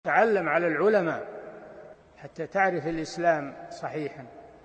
تعلم على العلماء حتى تعرف الإسلام صحيحا.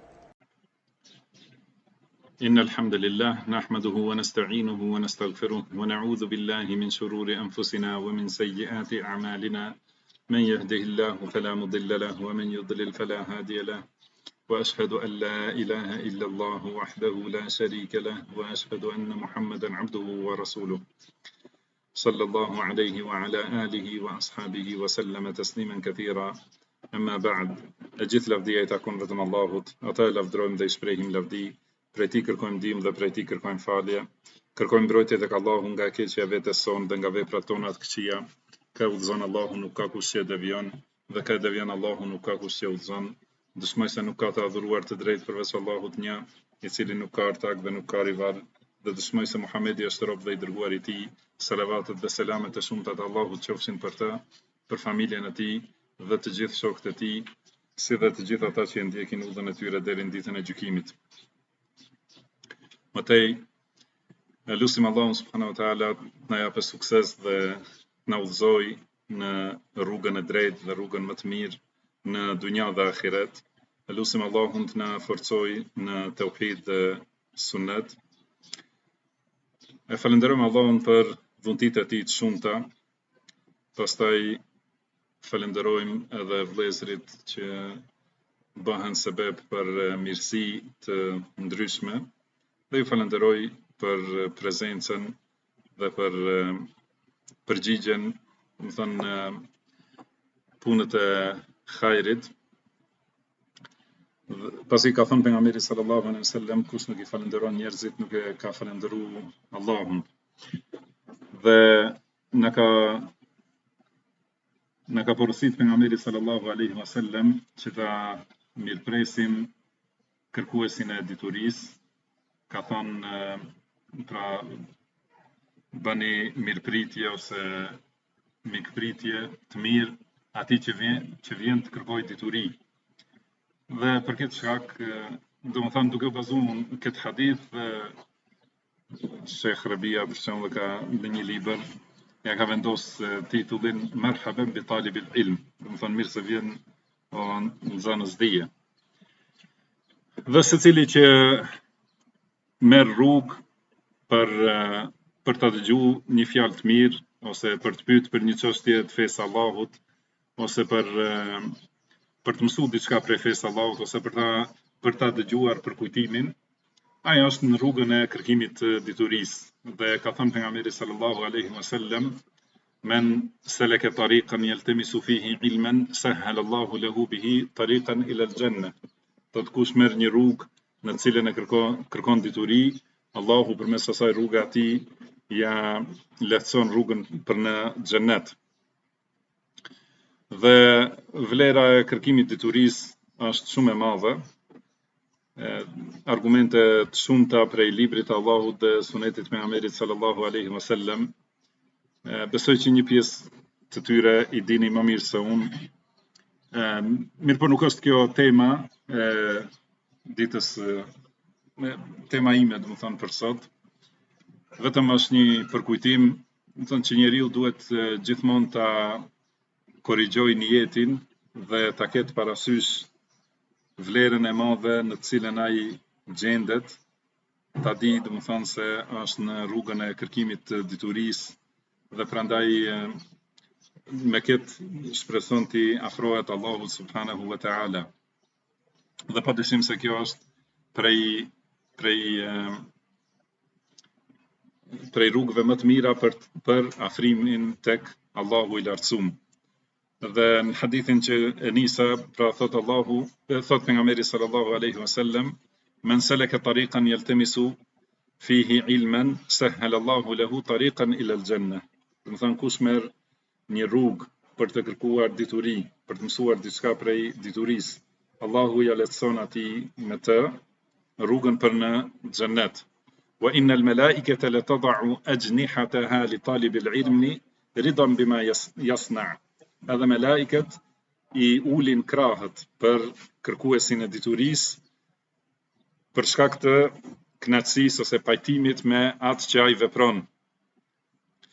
إن الحمد لله نحمده ونستعينه ونستغفره ونعوذ بالله من شرور أنفسنا ومن سيئات أعمالنا، من يهده الله فلا مضل له ومن يضلل فلا هادي له، وأشهد أن لا إله إلا الله وحده لا شريك له، وأشهد أن محمدا عبده ورسوله صلى الله عليه وعلى آله وأصحابه وسلم تسليما كثيرا. أما بعد, gjithë lavdia I takon vetëm Allahut, ata e lavdrojmë dhe I shprehim lavdi, prej Tij kërkojmë ndihmë dhe prej Tij kërkojmë falje, kërkojmë mbrojtje tek Allahu nga keqja vetes sonë dhe nga veprat tona të këqija. Ka udhëzon Allahu, nuk ka kush që devion, dhe ka devion Allahu, nuk ka kush që udhëzon. Dëshmoj se nuk ka të adhuruar të drejtë përveç Allahut një, I cili nuk ka ortak dhe nuk ka rival, dhe dëshmoj se Muhamedi është rob dhe I dërguar I Tij. Salavatet dhe selamet e shumta të Allahut qofshin për të, për familjen e tij dhe të gjithë shokët e tij, si dhe të gjithë ata që ndjekin udhën e tyre deri në ditën e gjykimit. Mëtej, lutim Allahun subhanahu wa taala na japë sukses dhe na udhëzoj në rrugën e drejtë dhe rrugën më të mirë në dunja dhe ahiret. Lutim Allahun të na forcojë në tauhid dhe sunnet. E falenderojmë Allahun për dhuntitë e tij të shumta. Pastaj falenderojmë edhe vëllezërit që bëhen sebeb për mirësi të ndryshme, dhe ju falenderoj për prezencën dhe për përgjigjen, do të thënë punët e hajrit. Pasi ka thënë pejgamberi sallallahu alaihi wasallam, kush nuk I falenderon njerëzit nuk e ka falendëruar Allahun. Dhe na ka porositur pejgamberi sallallahu alaihi wasallam që ta mirëpresim kërkuesin e diturisë. Ka thënë pra bëni mirëpritje ose mikpritje të mirë atij që vjen të kërkojë dituri. Dhe për këtë shkak, domethënë duke u bazuar këtë hadith, Sheikh Rabia për shembull ka në një libër ja ka vendosur titullin Marhaban bi talibil ilm, domethënë mirë se vjen nxënës dije. Dhe secili që merr rrugë për ta dëgjuar një fjalë të mirë, ose për të pyetur për një çështje të fesë Allahut, ose për të mësuar diçka prej fesë Allahut, ose për ta dëgjuar për kujtimin, ai është në rrugën e kërkimit të diturisë. Dhe ka thënë pejgamberi sallallahu alaihi wasallam, men salaka tariqan yaltamisu fihi ilman sahhala Allahu lahu bihi tariqan ila al-jannah. Do të kush merr një rrugë në të cilën e kërkon dituri, Allahu përmes asaj rruga atij ja lehtëson rrugën për në xhennet. Dhe vlera e kërkimit diturisë është shumë e madhe. Argumente të shumta prej librit të Allahut dhe sunetit pejgamberit sallallahu alaihi wasallam. Besoj që një pjesë të tyre I dini më mirë se unë. Mirë, por nuk është kjo tema e ditës, tema ime, domethënë për sot. Vetëm është një përkujtim, domethënë që njeriu duhet gjithmonë ta korrigjoj niyetin dhe ta ketë parasysh vlerën e madhe në të cilën ai gjendet, ta di domethënë se është në rrugën e kërkimit të diturisë dhe prandaj me këtë shpreson ti afrohet Allahut subhanahu wa taala. Dhe padyshim se kjo është prej rrugëve më të mira për afrimin tek Allahu I lartësuar. Dhe në hadithin që e nisa, pra thot pejgamberi sallallahu alaihi wasallam, men salaka tariqan yaltamisu fihi ilman sahhala Allahu lahu tariqan ila al-jannah. Domethënë kush merr një rrugë për të kërkuar dituri, për të mësuar diçka prej diturisë, Allahu ja lehtëson atij me të rrugën për në xhennet. Wa innal malaikata la tad'u ajnihataha li talibil ilmi ridan bima yasna'. Edhe me laiket I ulin krahët për kërkuesin e diturisë për shkak të kënaqësisë ose pajtimit me atë që ai vepron.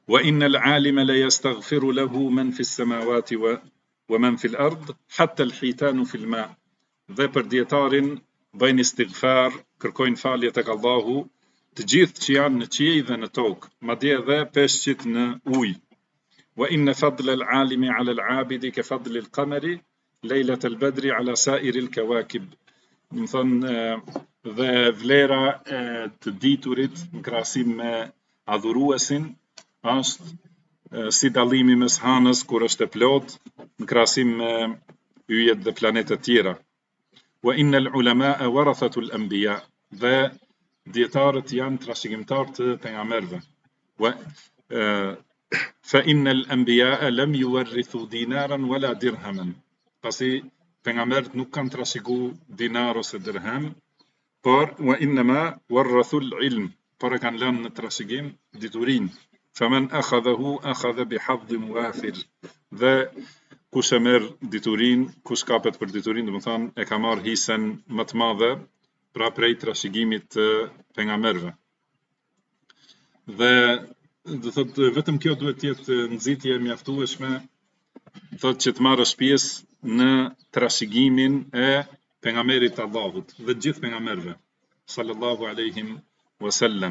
وإن العالم ليستغفر له من في السماوات ومن في الأرض حتى الحيتان في الماء. Dhe për dietarin bëjnë istighfar, kërkojnë falje tek Allahu, të gjithë që janë në qiell dhe në tokë, madje edhe peshqit në ujë. Wa inna fadla al-alimi ala al-abidi ka fadli al-qamari lejlat al-badri ala sa'iri al-kawakib. Do thonë dhe vlera e të diturit në krahasim me adhuruesin është si dallimi mes hanës kur është e plot në krahasim me yjet dhe planetet tjera. Wa inna al-ulama'a warathatu al-anbiya, dhe dietarët janë trashëgimtar të pejgamberëve. Wa fa inna al-anbiya'a lam yuwarrithu dinaran wala dirhaman. Pasi pejgamberët nuk kanë trashëgu dinar ose dirham, por wa innama warathu al-ilm, por e kanë lënë në trashëgim diturinë. Faman akhadhahu akhadha bihadhin wafir. Dhe kush e merr diturinë, kush kapet për diturinë, domethënë e ka marrë hisën më të madhe pra prej trashëgimit të pejgamberëve. Dhe do thotë vetëm kjo duhet të jetë nxitje e mjaftueshme, thotë që të marrësh pjesë në trashëgimin e pejgamberit të Allahut dhe të gjithë pejgamberëve sallallahu alaihi wasallam.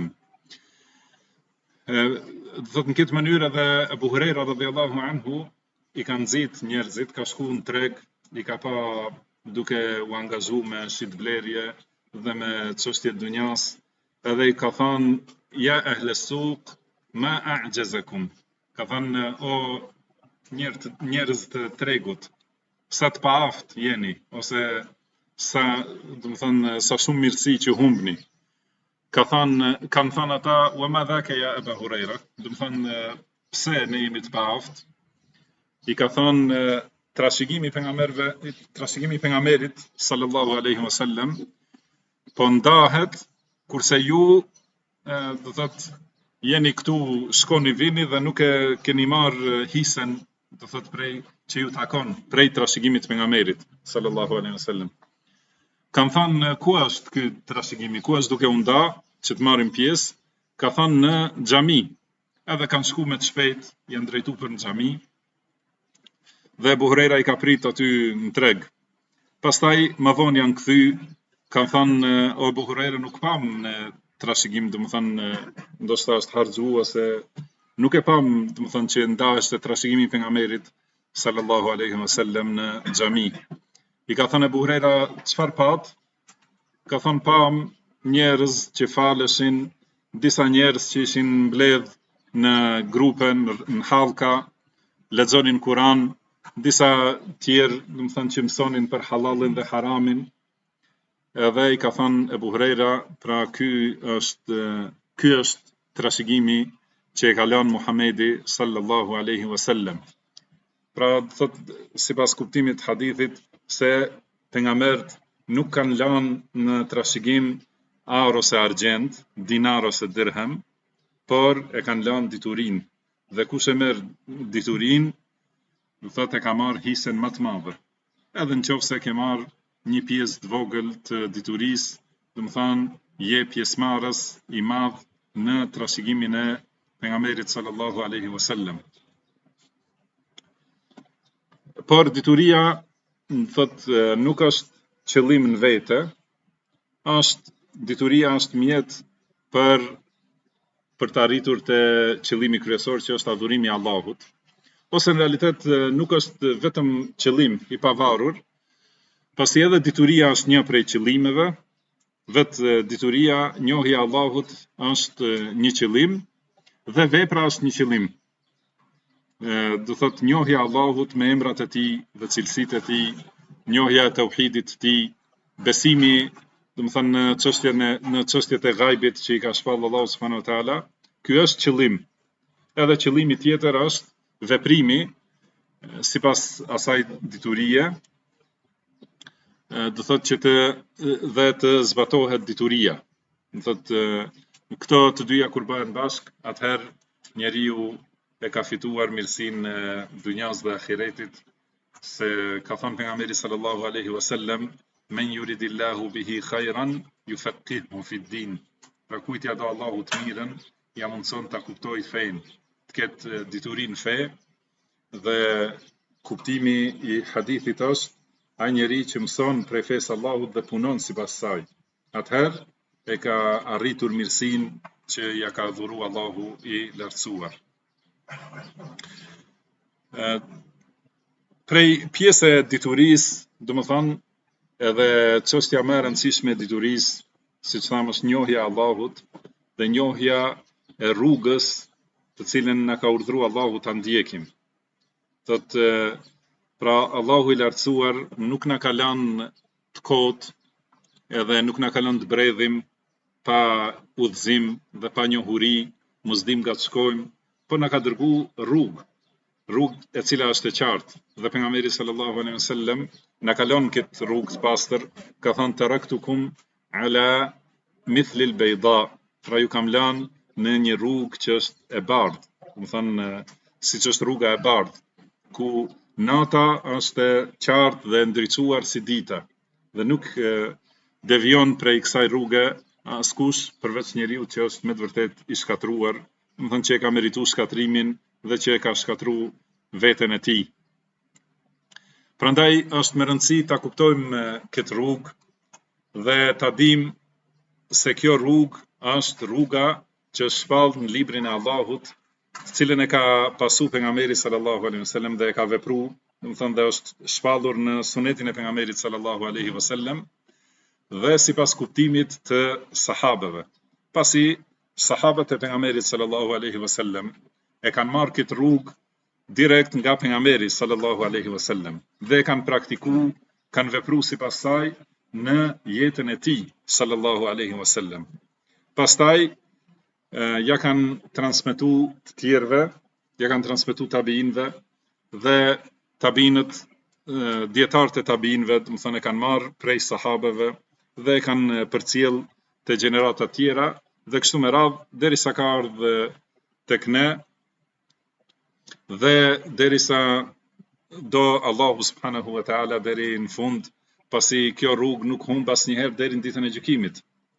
Do thotë në këtë mënyrë edhe Abu Huraira radhiyallahu anhu i ka nxit njerëzit, ka shku në treg, i ka pa duke u angazhu me shitblerje dhe me çështje të dunjas, edhe i ka thënë ja ahle suq ma a'jazakum. Ka thënë o njerëz të tregut, sa të paaft jeni, ose sa, domethënë sa shumë mirësi që humbni. Kanë thënë ata wa ma dhaka ya Abu Huraira, domethënë pse ne jemi të paaft. I ka thonë trashëgimi i pejgamberit sallallahu alaihi wasallam po ndahet kurse ju do thotë jeni këtu, shkoni vini dhe nuk e keni marr hisën, do thotë prej që ju takon prej trashëgimit të pejgamberit sallallahu alaihi wasallam. Kanë thënë ku është ky trashëgimi, ku është duke u nda që të marrim pjesë? Ka thënë në xhami. Edhe kanë shku me të shpejt, janë drejtuar për në xhami. Dhe Abu Huraira i ka prit aty në treg. Pastaj më vonë janë kthy, kanë thënë o Abu Huraira nuk pam në trashëgim, domethënë ndoshta është harxhu ose nuk e pam, domethënë që ndahesh te trashëgimi i pejgamberit sallallahu alaihi wasallam në xhami. I ka thënë Abu Huraira çfarë pat? Ka thënë pam njerëz që faleshin, disa njerëz që ishin mbledh në grupe, në hallka, lexonin Kur'an, disa tjerë, domethënë që mësonin për halalin dhe haramin. Edhe i ka thënë Abu Huraira, pra ky është trashëgimi që e ka lënë Muhamedi sallallahu alaihi wasallam. Pra thotë sipas kuptimit të hadithit se pejgamberët nuk kanë lënë në trashëgim ar ose argjend, dinar ose dirham, por e kanë lënë diturinë. Dhe kush e merr diturinë, do thotë e ka marr hisën më të madhe. Edhe nëse ke marr një pjesë të vogël të diturisë, domethënë je pjesëmarrës i madh në trashëgimin e pejgamberit sallallahu alaihi wasallam. Por dituria, thotë, nuk është qëllim në vete, dituria është mjet për të arritur te qëllimi kryesor që është adhurimi i Allahut. Ose në realitet nuk është vetëm qëllim i pavarur, pasi edhe dituria është një prej qëllimeve, vetë dituria, njohja e Allahut është një qëllim dhe vepra është një qëllim. Do thotë njohja e Allahut me emrat e tij dhe cilësitë e tij, njohja e tauhidit të tij, besimi, domethënë në çështjet e ghaibit që i ka shpall Allahu subhanahu wa taala, ky është qëllim. Edhe qëllimi tjetër është veprimi sipas asaj diturie, do thotë që të zbatohet dituria. Do thotë këto të dyja kur bëhen bashk, atëherë njeriu e ka fituar mirësinë e dunjas dhe ahiretit, se ka thënë pejgamberi sallallahu alaihi wasallam, men yuridillahu bihi khairan yufaqihu fi din. Pra kujt ja do Allahu të mirën, ja mundson ta kuptoj fen, të ketë dituri në fe, dhe kuptimi i hadithit është ai njeri që mëson prej fesë Allahut dhe punon sipas saj. Atëherë e ka arritur mirësinë që ja ka dhuru Allahu i lartësuar. Prej pjesë e diturisë, domethënë edhe çështja më e rëndësishme e diturisë, siç thamë, është njohja e Allahut dhe njohja e rrugës të cilën na ka urdhëruar Allahu ta ndjekim. Thotë, pra Allahu i lartësuar nuk na ka lënë të kotë, edhe nuk na ka lënë të bredhim pa udhëzim dhe pa njohuri, mos dim nga shkojmë, por na ka dërguar rrugë e cila është e qartë. Dhe pejgamberi sallallahu alaihi wasallam na ka lënë këtë rrugë të pastër, ka thënë taraktukum ala mithli al-bayda, pra ju kam lënë në një rrugë që është e bardhë, do thënë siç është rruga e bardhë, ku nata është e qartë dhe ndriçuar si dita, dhe nuk devion prej kësaj rruge askush përveç njeriu që është me të vërtet i shkatruar, do thënë që e ka merituar shkatrimin dhe që e ka shkatruar veten e tij. Prandaj është me rëndësi ta kuptojmë këtë rrugë dhe ta dimë se kjo rrugë është rruga që është shpallur në librin e Allahut, të cilën e ka pasu pejgamberi sallallahu alaihi wasallam dhe e ka vepruar, do të thënë dhe është shpallur në sunetin e pejgamberit sallallahu alaihi wasallam dhe sipas kuptimit të sahabeve. Pasi sahabët e pejgamberit sallallahu alaihi wasallam e kanë marrë këtë rrugë direkt nga pejgamberi sallallahu alaihi wasallam dhe e kanë praktikuar, kanë vepruar sipas saj në jetën e tij sallallahu alaihi wasallam. Pastaj ja kanë transmetuar të tjerëve, ja kanë transmetuar tabiinëve dhe tabiinët, dietarët e tabiinëve, do të thonë e kanë marrë prej sahabeve dhe e kanë përcjell te gjenerata tjera dhe kështu me radhë derisa ka ardhur tek ne dhe derisa do Allahu subhanahu wa taala deri në fund, pasi kjo rrugë nuk humb asnjëherë deri në ditën e gjykimit.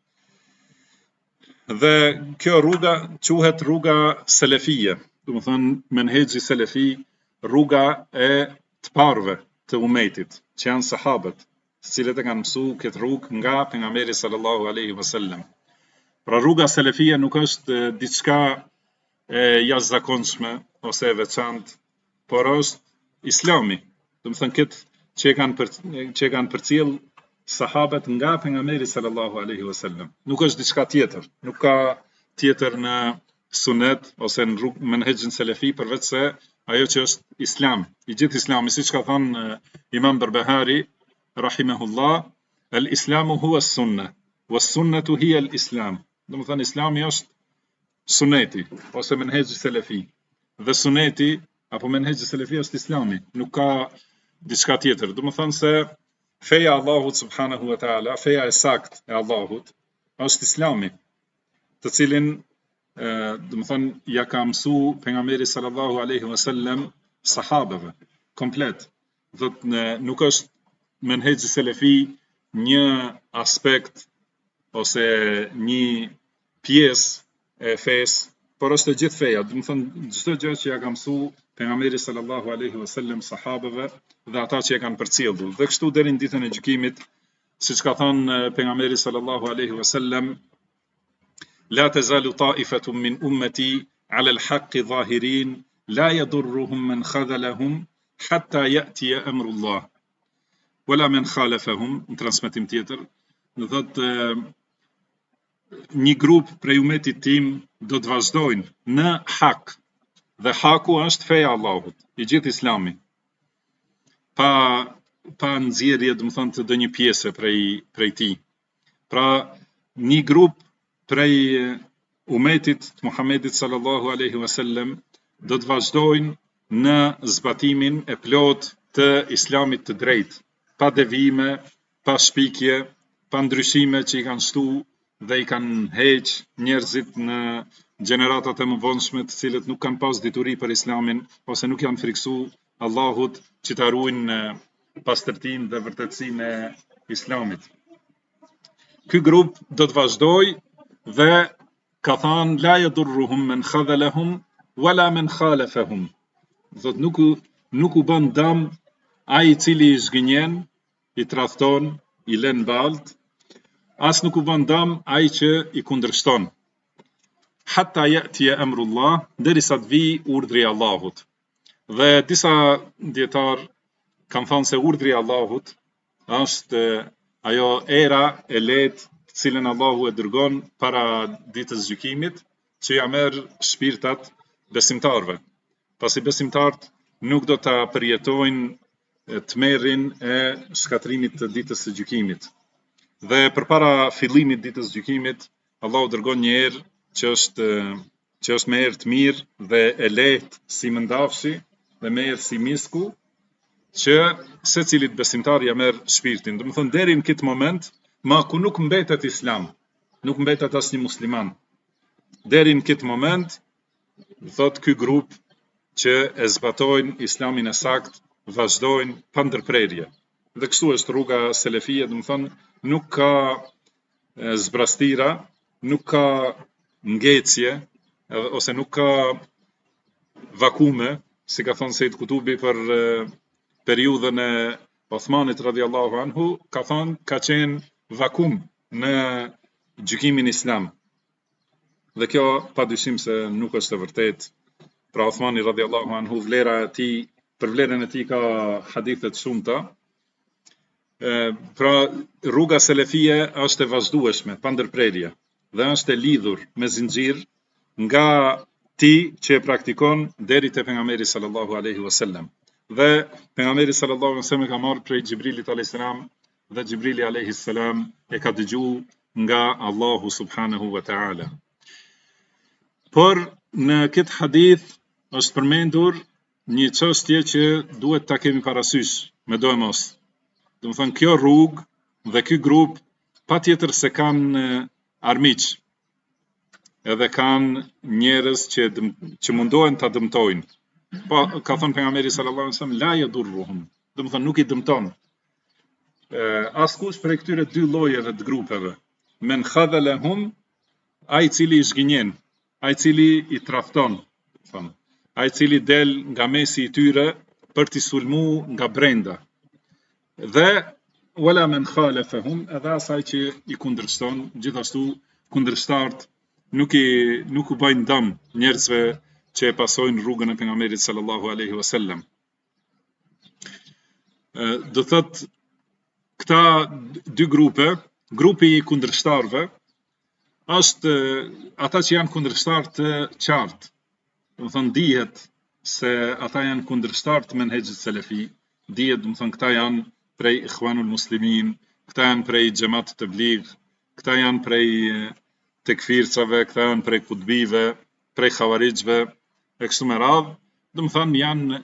Dhe kjo rruga quhet rruga selefie, do të thonë menhexhi selefi, rruga e të parëve të umetit, që janë sahabët, të cilët e kanë mësuar këtë rrugë nga pejgamberi sallallahu alaihi wasallam. Pra rruga selefie nuk është diçka e jashtëzakonshme ose e veçantë, por është Islami. Do të thënë këtë që e kanë përcjell sahabët nga pejgamberi sallallahu alaihi wasallam. Nuk është diçka tjetër, nuk ka tjetër në sunet ose në rrugë menhexhin selefi përveç se ajo që është Islam, i gjithë Islami, siç ka thënë Imam Barbahari rahimahullah, al-Islamu huwa as-sunnah, was-sunnatu hiya al-Islam. Do të thënë Islami është suneti ose menhexhi selefi. Dhe suneti apo menhexhi selefi është Islami, nuk ka diçka tjetër. Do të thënë se feja e Allahut subhanahu wa taala, feja e saktë e Allahut është Islami, të cilin do të thënë ja ka mësuar pejgamberi sallallahu alaihi wasallam sahabeve komplet. Do nuk është menhexhi selefi një aspekt ose një pjesë e fesë, por është e gjithë feja. Do të thënë çdo gjë që ja ka mësuar pejgamberi sallallahu alaihi wasallam sahabeve dhe ata që e kanë përcjellur. Dhe kështu deri në ditën e gjykimit, siç ka thënë pejgamberi sallallahu alaihi wasallam, la tazalu ta'ifatun min ummati 'ala al-haqqi zahirin, la yadurruhum man khadhalahum hatta ya'ti amrullah, wala man khalafahum. Në transmetim tjetër, do thotë një grup prej umetit tim do të vazhdojnë në hak, dhe haku është feja Allahut, i gjithë Islami, pa nxjerrje, do të thonë të ndonjë pjesë prej tij. Pra një grup prej umetit të Muhamedit sallallahu alaihi wasallam do të vazhdojnë në zbatimin e plot të Islamit të drejtë, pa devijime, pa shpikje, pa ndryshime që i kanë shtu dhe i kanë heq njerëzit në gjeneratat e mëvonshme, të cilët nuk kanë pas dituri për Islamin ose nuk janë friksu Allahut që ta ruajnë pastërtinë dhe vërtetësinë e Islamit. Ky grup do të vazhdojë dhe ka thënë la yadurruhum man khadhalahum wala men khalafahum. Thot nuk u bën dëm ai I cili I zgënjen, I tradhton, I lën balt, as nuk u bën dëm ai që I kundërshton. Hatta ya'tiya amrullah, derisa të vi urdhri I Allahut. Dhe disa dietar kanë thënë se urdhri I Allahut është ajo era e lehtë të cilën Allahu e dërgon para ditës gjykimit, që ja merr shpirtat besimtarëve. Pasi besimtarët nuk do ta përjetojnë tmerrin e shkatrimit të ditës së gjykimit. Dhe përpara fillimit ditës gjykimit, Allahu dërgon një erë që është me erë të mirë dhe e lehtë si mëndafshi dhe me erë si misku, që secilit besimtar ja merr shpirtin. Domethënë deri në këtë moment, ku nuk mbetet islam, nuk mbetet asnjë musliman. Deri në këtë moment, thot ky grup që e zbatojnë islamin e sakt, vazhdojnë pa ndërprerje. Dhe kështu është rruga selefie, domethënë nuk ka zbrastira, nuk ka ngecje, ose nuk ka vakume, si ka thënë Sejid Kutubi për periudhën e Osmanit radhiyallahu anhu, ka thënë ka qenë vakum në gjykimin islam. Dhe kjo padyshim se nuk është e vërtetë. Pra Osmani radhiyallahu anhu, për vlerën e tij ka hadithe të shumta. Pra rruga selefie është e vazhdueshme, pa ndërprerje, dhe është e lidhur me zinxhir nga ti që e praktikon deri te pejgamberi sallallahu alaihi wasallam. Dhe pejgamberi sallallahu alaihi wasallam ka marrë prej Xhibrilit alayhis salam, dhe Xhibrili alayhis salam e ka dëgjuar nga Allahu subhanahu wa taala. Por në këtë hadith është përmendur një çështje që duhet ta kemi parasysh, me do e mos. Domethënë kjo rrugë dhe ky grup patjetër se kanë armiq, edhe kanë njerëz që mundohen ta dëmtojnë. Po ka thënë pejgamberi sallallahu alajhi wasallam la yadurruhum, domethënë nuk I dëmton. Askush prej këtyre dy llojeve të grupeve, men khadhalahum, ai cili I zgënjen, ai cili I tradhton, ai cili del nga mesi I tyre për t'i sulmu nga brenda. Dhe wala men khalafahum, edhe asaj që I kundërshton, gjithashtu kundërshtarët nuk u bëjnë dëm njerëzve që e pasojnë rrugën e pejgamberit sallallahu alaihi wasallam. Do thot këta dy grupi I kundërshtarëve është ata që janë kundërshtarë të qartë. Domethënë dihet se ata janë kundërshtarë të menhexhit selefi, dihet domethënë këta janë prej Ikhwanul Muslimin, këta janë prej Xhamat Tabligh, këta janë prej tekfircave, këta janë prej kutbive, prej xhavarixhve, e kështu me radhë. Domethënë janë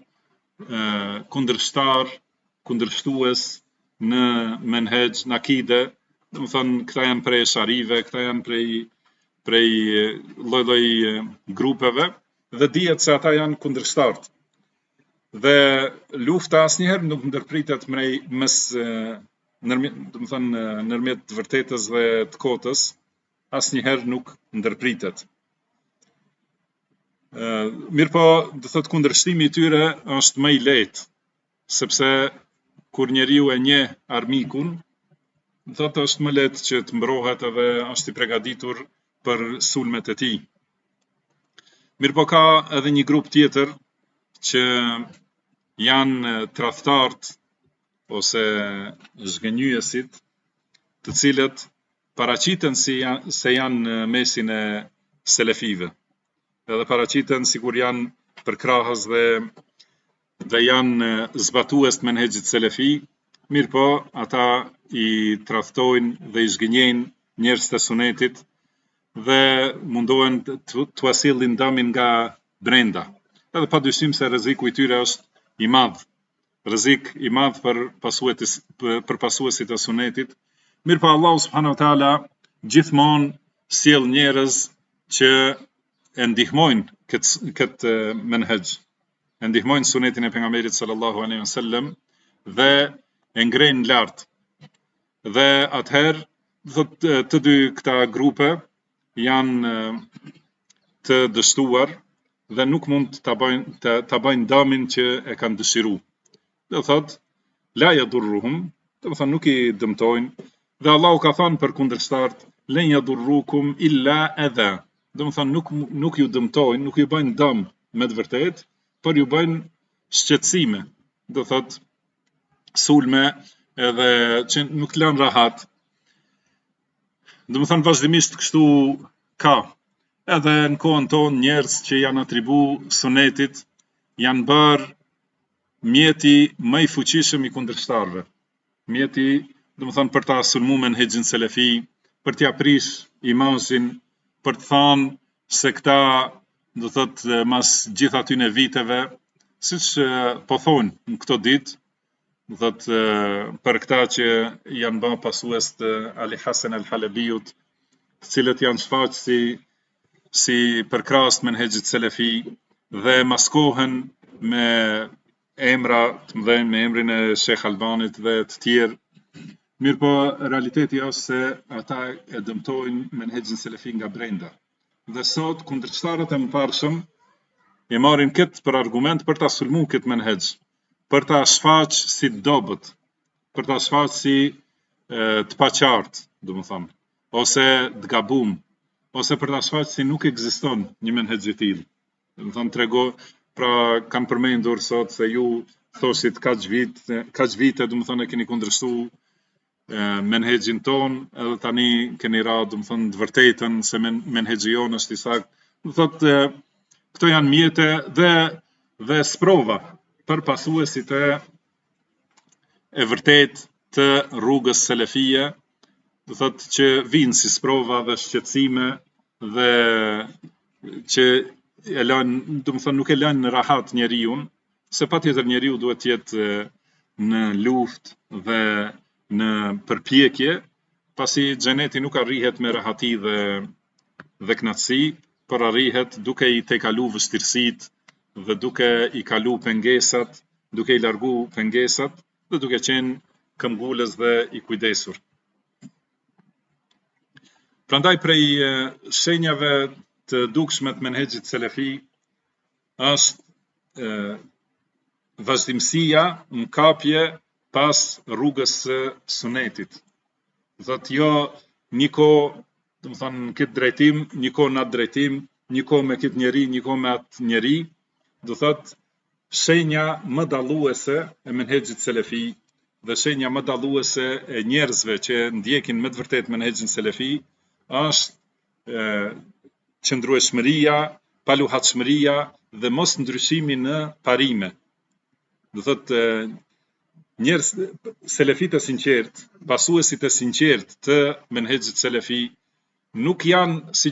kundërshtues në menhexh, në akide. Domethënë këta janë prej sharive, këta janë prej lloj grupeve, dhe dihet se ata janë kundërshtarë. Dhe lufta asnjëherë nuk ndërpritet nërmjet të vërtetës dhe të kotës, asnjëherë nuk ndërpritet. Mirëpo, do thot kundërshtimi I tyre është më I lehtë, sepse kur njeriu e njeh armikun, do thot është më lehtë që të mbrohet edhe është I përgatitur për sulmet e tij. Mirëpo ka edhe një grup tjetër që janë tradhtarët ose zgënjyesit, të cilët paraqiten se janë në mesin e selefive. Edhe paraqiten sikur janë përkrahës dhe janë zbatues të menhexhit selefi, mirëpo ata I tradhtojnë dhe I zgënjejnë njerëz të sunetit dhe mundohen t'u asillin dëmin nga brenda. Edhe padyshim se rreziku I tyre është I madh. Rrezik I madh për pasuesit e sunetit. Mirëpo Allahu subhanahu wa taala gjithmonë sjell njerëz që e ndihmojnë këtë menhexh. E ndihmojnë sunetin e pejgamberit sallallahu alaihi wasallam dhe e ngrenë lart. Dhe atëherë të dy këta grupe janë të dështuar dhe nuk mund ta bëjnë damin që e kanë dëshiruar. Do thotë la yadurruhum, do thonë nuk i dëmtojnë, dhe Allahu ka thënë për kundërshtart len yadurrukum illa adha. Do thonë nuk ju dëmtojnë, nuk ju bëjnë dëm me të vërtet, por ju bëjnë shqetësime. Do thotë sulme edhe që nuk të lanë rahat. Do thonë vazhdimisht kështu ka. Edhe në kohën tonë njerëz që janë atribu sunetit janë bërë mjeti më i fuqishëm i kundërshtarëve. Mjeti, do të thonë për ta sulmu menhexhin selefi, për t'ia prish imazhin, për të thënë se këta, do thotë mas gjithë atyne viteve, siç po thonë në këto ditë, do thotë për këta që janë bërë pasues të Ali Hasan al-Halabiut, të cilët janë shfaqë si përkrast menhexhit selefi dhe maskohen me emra të mëdhenj, me emrin e Sheikh Albanit dhe të tjerë. Mirë po, realiteti është se ata e dëmtojnë menhexhin selefi nga brenda. Dhe sot, kundërshtarët e mëparshëm e marrin këtë për argument për ta sulmu këtë menhexh, për ta shfaqë si të dobët, për ta shfaqë si të paqartë, do më thonë, ose të gabum, ose për ta shfaqë si nuk ekziston një menhexh i tillë. Do më thonë trego, pra kanë përmendur sot se ju thoshit kaq vite, do më thonë e keni kundërshtuar menhexhin ton, edhe tani keni ra, do më thonë të vërtetën se menhexhi jon është i saktë. Do thotë këto janë mjete dhe sprova për pasuesit e vërtet të rrugës selefie, do thotë që vinë si sprova dhe shqetësime dhe që e lanë, do më thonë nuk e lanë në rahat njeriun, se patjetër njeriu duhet të jetë në luftë dhe në përpjekje, pasi xheneti nuk arrihet me rahati dhe knatësi, por arrihet duke i tejkalu vështirësitë dhe duke i kalu pengesat, duke i largu pengesat dhe duke qenë këmbgulës dhe i kujdesur. Prandaj prej shenjave të dukshme të menhexhit selefi është vazhdimësia në kapje pas rrugës së sunetit. Thotë jo një kohë, do të thonë në këtë drejtim, një kohë në atë drejtim, një kohë me këtë njeri, një kohë me atë njeri, do thotë shenja më dalluese e menhexhit selefi dhe shenja më dalluese e njerëzve që ndjekin me të vërtet menhexhin selefi është qëndrueshmëria, paluhatshmëria dhe mos ndryshimi në parime. Do thotë njerëz selefit e sinqert, pasuesit e sinqert të menhexhit selefi nuk janë si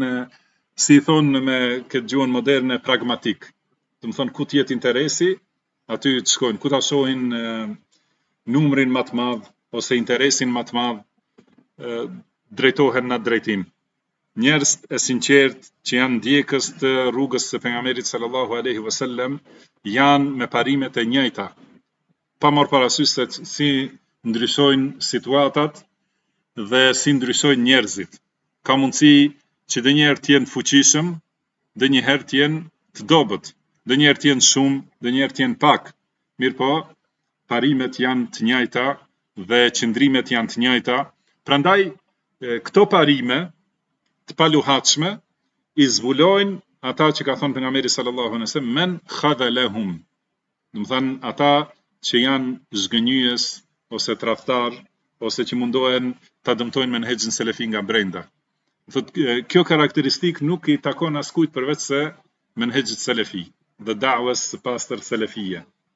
thonë me këtë gjuhën moderne pragmatik. Do të thonë ku të jetë interesi, aty të shkojnë, ku ta shohin numrin më të madh ose interesin më të madh, drejtohen në atë drejtim. Njerëz e sinqert që janë ndjekës të rrugës së pejgamberit sallallahu alaihi wasallam janë me parimet e njëjta, pa marrë parasysh se si ndryshojnë situatat dhe si ndryshojnë njerëzit. Ka mundësi që dhe njerë t'jenë fuqishëm, dhe njëherë t'jenë të dobët, dhe njerë t'jenë shumë, dhe njerë t'jenë pak. Mirë po, parimet janë të njëjta dhe qëndrimet janë të njëjta. Prandaj, këto parime të paluhatshme i zbulojnë ata që ka thonë pejgamberi sallallahu alaihi wasallam men khadhalahum. Do të thënë ata që janë zgënjyes ose tradhtar ose që mundohen ta dëmtojnë menhexhin selefi nga brenda. Thotë kjo karakteristik nuk i takon askujt përveç se menhexhit selefi dhe da'wes së pastër selefie.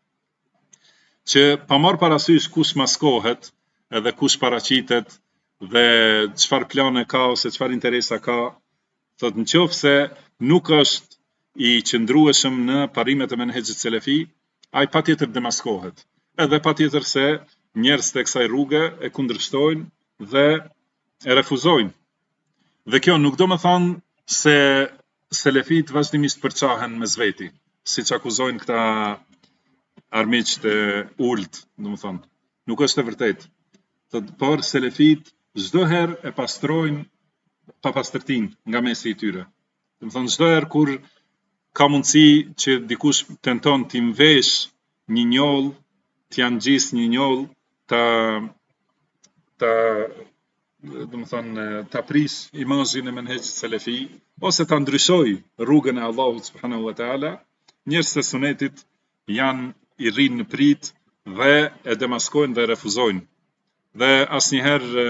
Që pa marrë parasysh kush maskohet edhe kush paraqitet dhe çfarë plane ka ose çfarë interesa ka, thotë nëse nuk është i qëndrueshëm në parimet e menhexhit selefi, ai patjetër demaskohet. Edhe patjetër se njerëz të kësaj rruge e kundërshtojnë dhe e refuzojnë. Dhe kjo nuk do më thonë se selefit vazhdimisht përçahen me zveti, siç akuzojnë këta armiqt e ult, do më thonë. Nuk është e vërtetë. Por selefit çdo herë e pastrojnë papastërtinë nga mesi i tyre. Do më thonë çdo herë kur ka mundësi që dikush tenton t'i mvesh një njoll, t'ja ngjis një njoll, ta pris imazhin e menhexhit selefi, ose ta ndryshoj rrugën e Allahut subhanahu wa taala. Njerëz të sunetit janë i rrinë në prit dhe e demaskojnë dhe refuzojnë. Dhe asnjëherë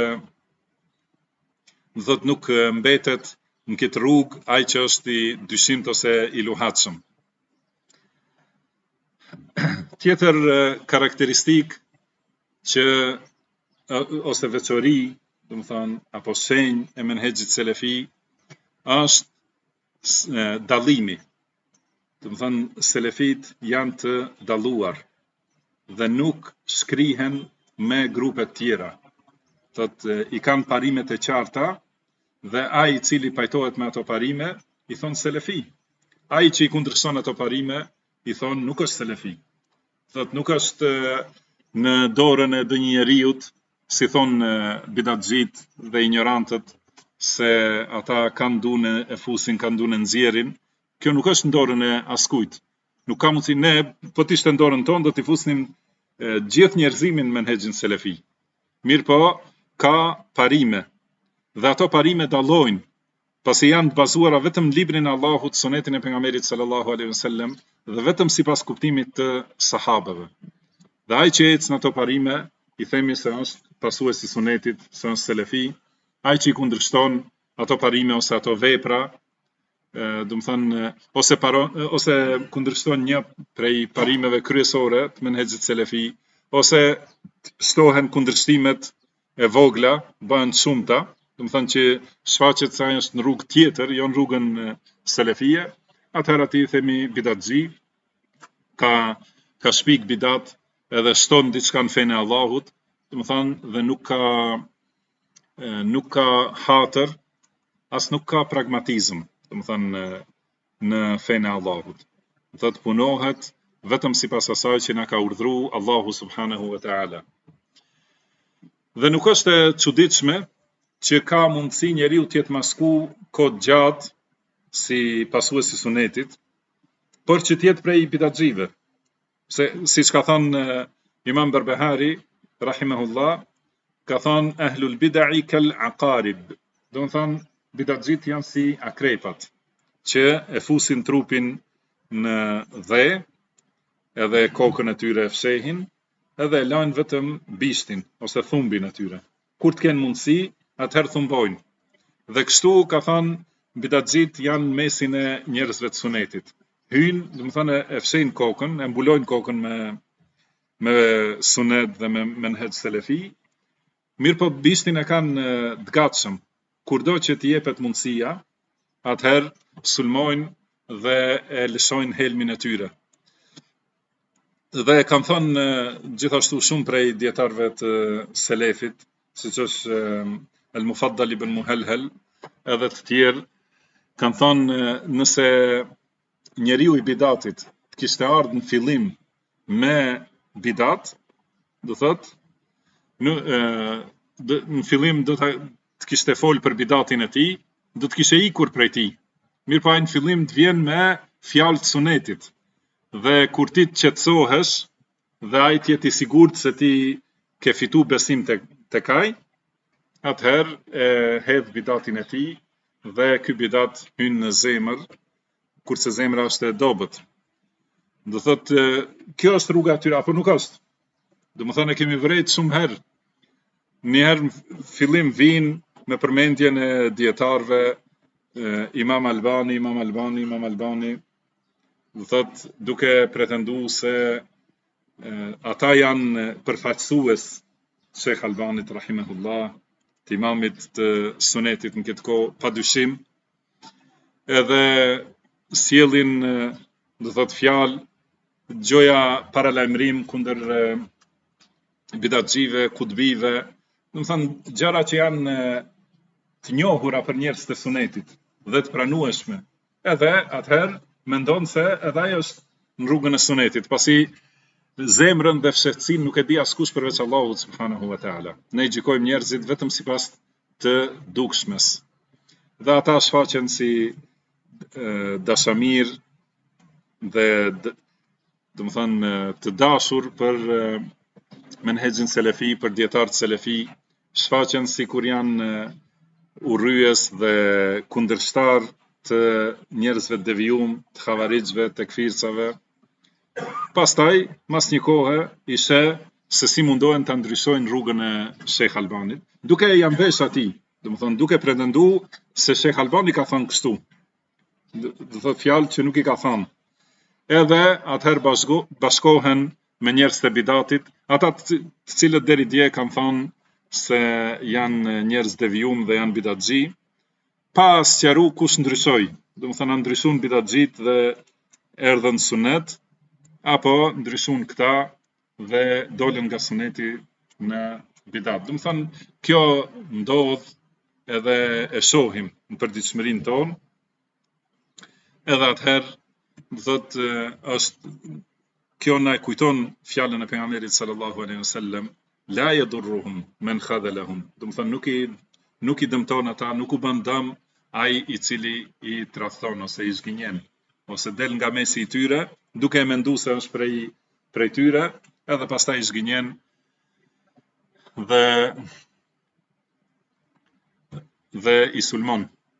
dhët nuk mbetet në këtë rrugë ai që është i dyshimt ose i luhatshëm. Tjetër karakteristik që ose veçori, apo shenjë e menhexhit selefi është dallimi. Selefit janë të dalluar dhe nuk shkrihen me grupe tjera. I kanë parimet e qarta dhe ai i cili pajtohet me ato parime i thon selefi. Ai që i kundërshton ato parime i thon nuk është selefi. Nuk është në dorën e ndonjë njeriut, si thon bidatxhit dhe ignorantët, se ata kanë dunë e fusin, kanë dunë e nxjerrin. Kjo nuk është në dorën e askujt. Nuk ka mundësi, ne po të ishte në dorën tonë do t'i fusnim gjithë njerëzimin me menhexhin selefi. Mirë po, ka parime. Dhe ato parime dallojnë, pasi janë të bazuara vetëm në librin e Allahut, sunetin e pejgamberit sallallahu alaihi wasallam, dhe vetëm sipas kuptimit të sahabeve. Dhe ai që ecën ato parime, i themi se është pasues i sunetit, se është selefi. Ai që i kundërshton ato parime ose ato vepra, ose kundërshton një prej parimeve kryesore të menhexhit selefi, ose shtohen kundërshtimet e vogla, bëhen shumëta, që shfaqet se ai është në rrugë tjetër, jo në rrugën selefie, atëherë ati i themi bidatxhi, ka shpik bidat edhe shton diçka në fenë e Allahut, dhe nuk ka hatër, as nuk ka pragmatizëm, në fenë e Allahut. Punohet vetëm sipas asaj që na ka urdhëruar Allahu subhanahu wa taala. Dhe nuk është e çuditshme që ka mundësi njeriu të jetë masku kohë gjatë si pasues i sunetit, por që të jetë prej bidatxhive. Se siç ka thënë Imam Berbehari rahimahullah, ka thënë ahlul bid'i kal aqarib. Do të thonë bidatxhit janë si akrepat që e fusin trupin në dhe, edhe kokën e tyre e fshehin, edhe e lajnë vetëm bishtin ose thumbin e tyre. Kur të kenë mundësi, atëherë thumbojnë. Dhe kështu ka thënë bidatxhit janë mesin e njerëzve të sunetit. Hyjnë, do të thonë e fshin kokën, e mbulojnë kokën me sunet dhe me menhexh selefi. Mirë po bishtin e kanë të gatshëm. Kurdo që t'i jepet mundësia, atëherë sulmojnë dhe e lëshojnë helmin e tyre. Dhe kam thënë gjithashtu shumë prej dietarëve të selefit, siç është Al-Mufaddal ibn Muhalhal, edhe të tjerë, kanë thënë nëse njeriu i bidatit të kishte ardhur në fillim me bidat, do thotë në fillim do të kishte fol për bidatin e tij, do të kishte ikur prej tij. Mirë po ai në fillim të vjen me fjalë të sunetit. Dhe kur ti të qetësohesh dhe ai të jetë i sigurt se ti ke fitu besim tek ai, atëherë e hedh bidatin e tij dhe ky bidat hyn në zemër, kurse zemra është e dobët. Do thotë kjo është rruga e tyre apo nuk është? Domethënë e kemi vërejt shumë herë. Njëherë në fillim vinë me përmendjen e dietarëve Imam Albani, do thotë duke pretenduar se ata janë përfaqësues Sheikh Albanit rahimahullah, të imamit të sunetit në këtë kohë, padyshim, edhe sjellin, do thotë fjalë, gjoja paralajmërim kundër bidatxhive, kutbive, do të thonë gjëra që janë të njohura për njerëz të sunetit dhe të pranueshme. Edhe atëherë mendon se edhe ai është në rrugën e sunetit, pasi zemrën dhe fshehtësinë nuk e di askush përveç Allahut subhanahu wa taala. Ne i gjykojmë njerëzit vetëm sipas të dukshmes. Dhe ata shfaqen si dashamir, dhe do të thënë të dashur për menhexhin selefi, për dietarët selefi, shfaqen sikur janë urryes dhe kundërshtar të njerëzve të devijum, të xhavarixhve, të tekfircave. Pastaj, mas një kohe, i sheh se si mundohen ta ndryshojnë rrugën e Sheikh Albanit, duke i vesh atij, do të thonë duke pretenduar se Sheikh Albani ka thënë kështu. Do të thotë fjalë që nuk i ka thënë. Edhe atëherë bashkohen me njerëz të bidatit, ata të cilët deri dje kanë thënë se janë njerëz devijum dhe janë bidatxhi, pa sqaruar kush ndryshoi. Do të thonë ndryshuan bidatxhit dhe erdhën sunet, apo ndryshuan këta dhe dolën nga suneti në bidat. Do të thonë kjo ndodh edhe e shohim në përditshmërinë tonë. Edhe atëherë do thotë është kjo na kujton fjalën e pejgamberit sallallahu alaihi wasallam, la yadurruhum man khadalahum. Do të thonë nuk i dëmton ata, nuk u bën dëm ai i cili i tradhton ose i zgënjen, ose del nga mesi i tyre, duke e menduar se është prej tyre, edhe pastaj i zgënjen dhe i sulmon.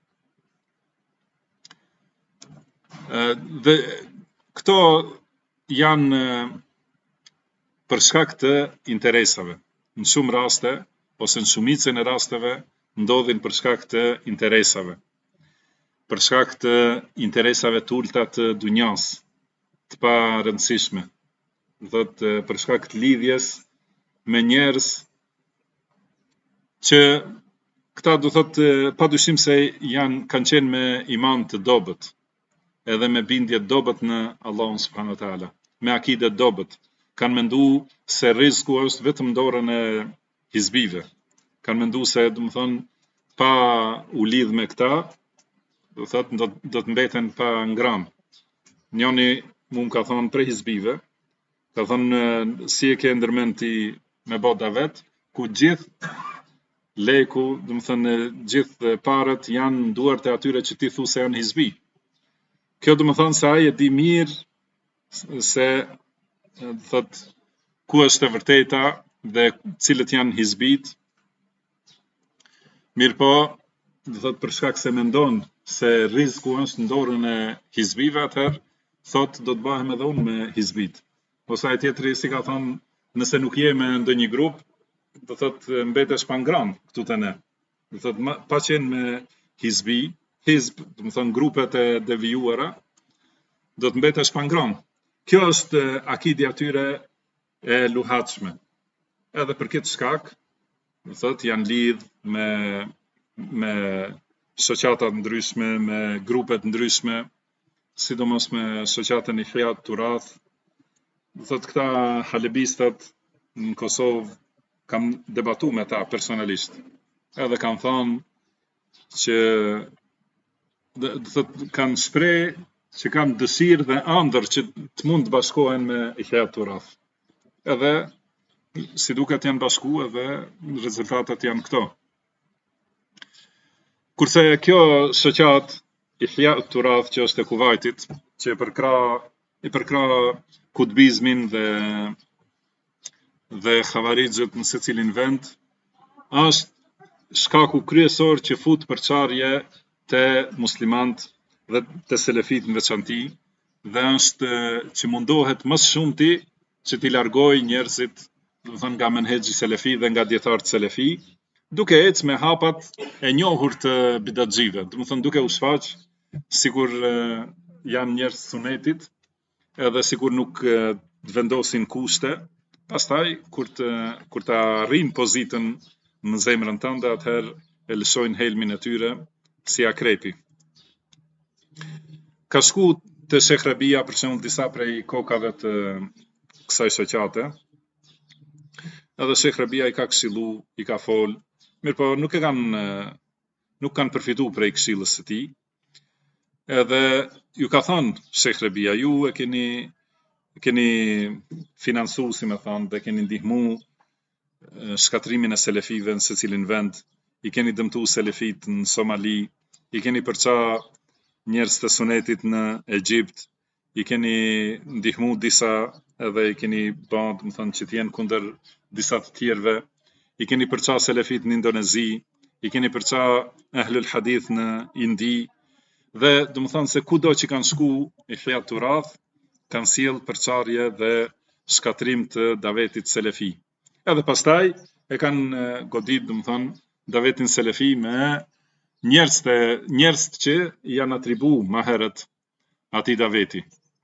Dhe këto janë për shkak të interesave. Në shumë raste, ose në shumicën e rasteve, ndodhin për shkak të interesave. Për shkak të interesave të ulta të dunjas, të pa rëndësishme. Dhe për shkak të lidhjes me njerëz që këta do thotë padyshim se kanë qenë me iman të dobët, edhe me bindje të dobët në Allahun subhanahu wa taala, me akide të dobët. Kanë menduar se rreziku është vetëm në dorën e hizbive. Kanë menduar se, do të thonë, pa u lidh me këta, do thotë do të mbeten pa ngram. Njëri më ka thonë prej hizbive, ka thonë si e ke ndërmend ti me bë davet, ku gjithë leku, do të thonë gjithë parët janë në duart e atyre që ti thu se janë hizbi. Kjo do të thonë se ai e di mirë se thotë ku është e vërteta dhe cilët janë hizbit. Mirë po, do thotë për shkak se mendon se rreziku është në dorën e hizbive, atëherë thotë do të bëhem edhe unë me hizbit. Ose ai tjetri si ka thonë, nëse nuk je me ndonjë grup, do thotë mbetesh pa ngram këtu te ne. Do thotë pa qenë me hizb, do të thonë grupet e devijuara, do të mbetesh pa ngram. Kjo është akidi atyre e luhatshme. Edhe për këtë shkak, do thotë janë lidh me shoqata të ndryshme, me grupe të ndryshme, sidomos me shoqatën Ihya Turath. Do thotë këta halebistat në Kosovë kam debatuar me ta personalisht. Edhe kanë thënë që do thotë kanë shpreh që kanë dëshirë dhe ëndër që të mund të bashkohen me Ihya Turath. Edhe si duket janë bashkuar dhe rezultatet janë këto. Kurse kjo shoqat Ihya Turath që është e Kuvajtit, që i përkra kutbizmin dhe xhavarixhët në secilin vend, është shkaku kryesor që fut përçarje te muslimanët dhe te selefit në veçanti, dhe është që mundohet më shumti që t'i largoj njerëzit, do të thonë nga menhexhi selefi dhe nga dietarët selefi, duke ecë me hapat e njohur të bidatxhive, do të thonë duke u shfaq sikur janë njerëz sunetit, edhe sikur nuk vendosin kushte. Pastaj kur ta arrin pozitën në zemrën tënde, atëherë e lëshojnë helmin e tyre si akrepi. Ka shku te Sheikh Rabia për shembull disa prej kokave të kësaj shoqate. Edhe Sheikh Rabia i ka këshillu, i ka fol, mirë po nuk kanë përfituar prej këshillës së tij. Edhe ju ka thënë Sheikh Rabia, ju e keni financuar, si më thënë, dhe keni ndihmu shkatrimin e selefive në secilin vend, i keni dëmtuar selefit në Somali, i keni përça njerëz të sunetit në Egjipt, i keni ndihmu disa edhe i keni bën, do të thënë që të jenë kundër disa të tjerëve, i keni përça selefit në Indonezi, i keni përça Ahlul Hadith në Indi, dhe do të thënë se kudo që kanë shku Ihya Turath, kanë sjell përçarje dhe shkatrim të davetit selefi. Edhe pastaj e kanë godit, do të thënë, davetin selefi me njerëz që janë atribu më herët atij daveti.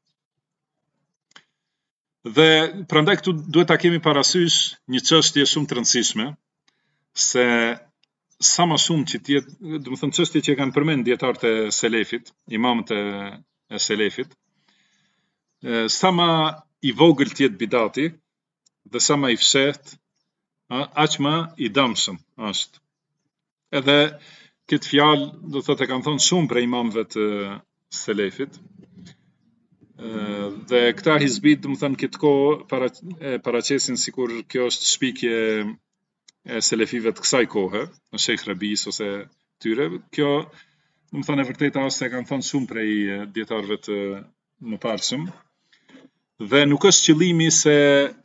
Dhe prandaj këtu duhet ta kemi parasysh një çështje shumë të rëndësishme, se sa më shumë që të jetë, do të thënë çështje që kanë përmend dietarët e selefit, imamët e selefit, sa më i vogël të jetë bidati dhe sa më i fshehtë, aq më i dëmshëm është. Edhe këtë fjalë do të thotë e kanë thënë shumë prej imamëve të selefit. Dhe këta hizbit, do të thënë këtë kohë paraqesin sikur kjo është shpikje e selefive të kësaj kohe, në Sheikh Rabis ose tyre. Kjo, do të thënë e vërteta është se kanë thënë shumë prej dietarëve të mëparshëm. Dhe nuk është qëllimi se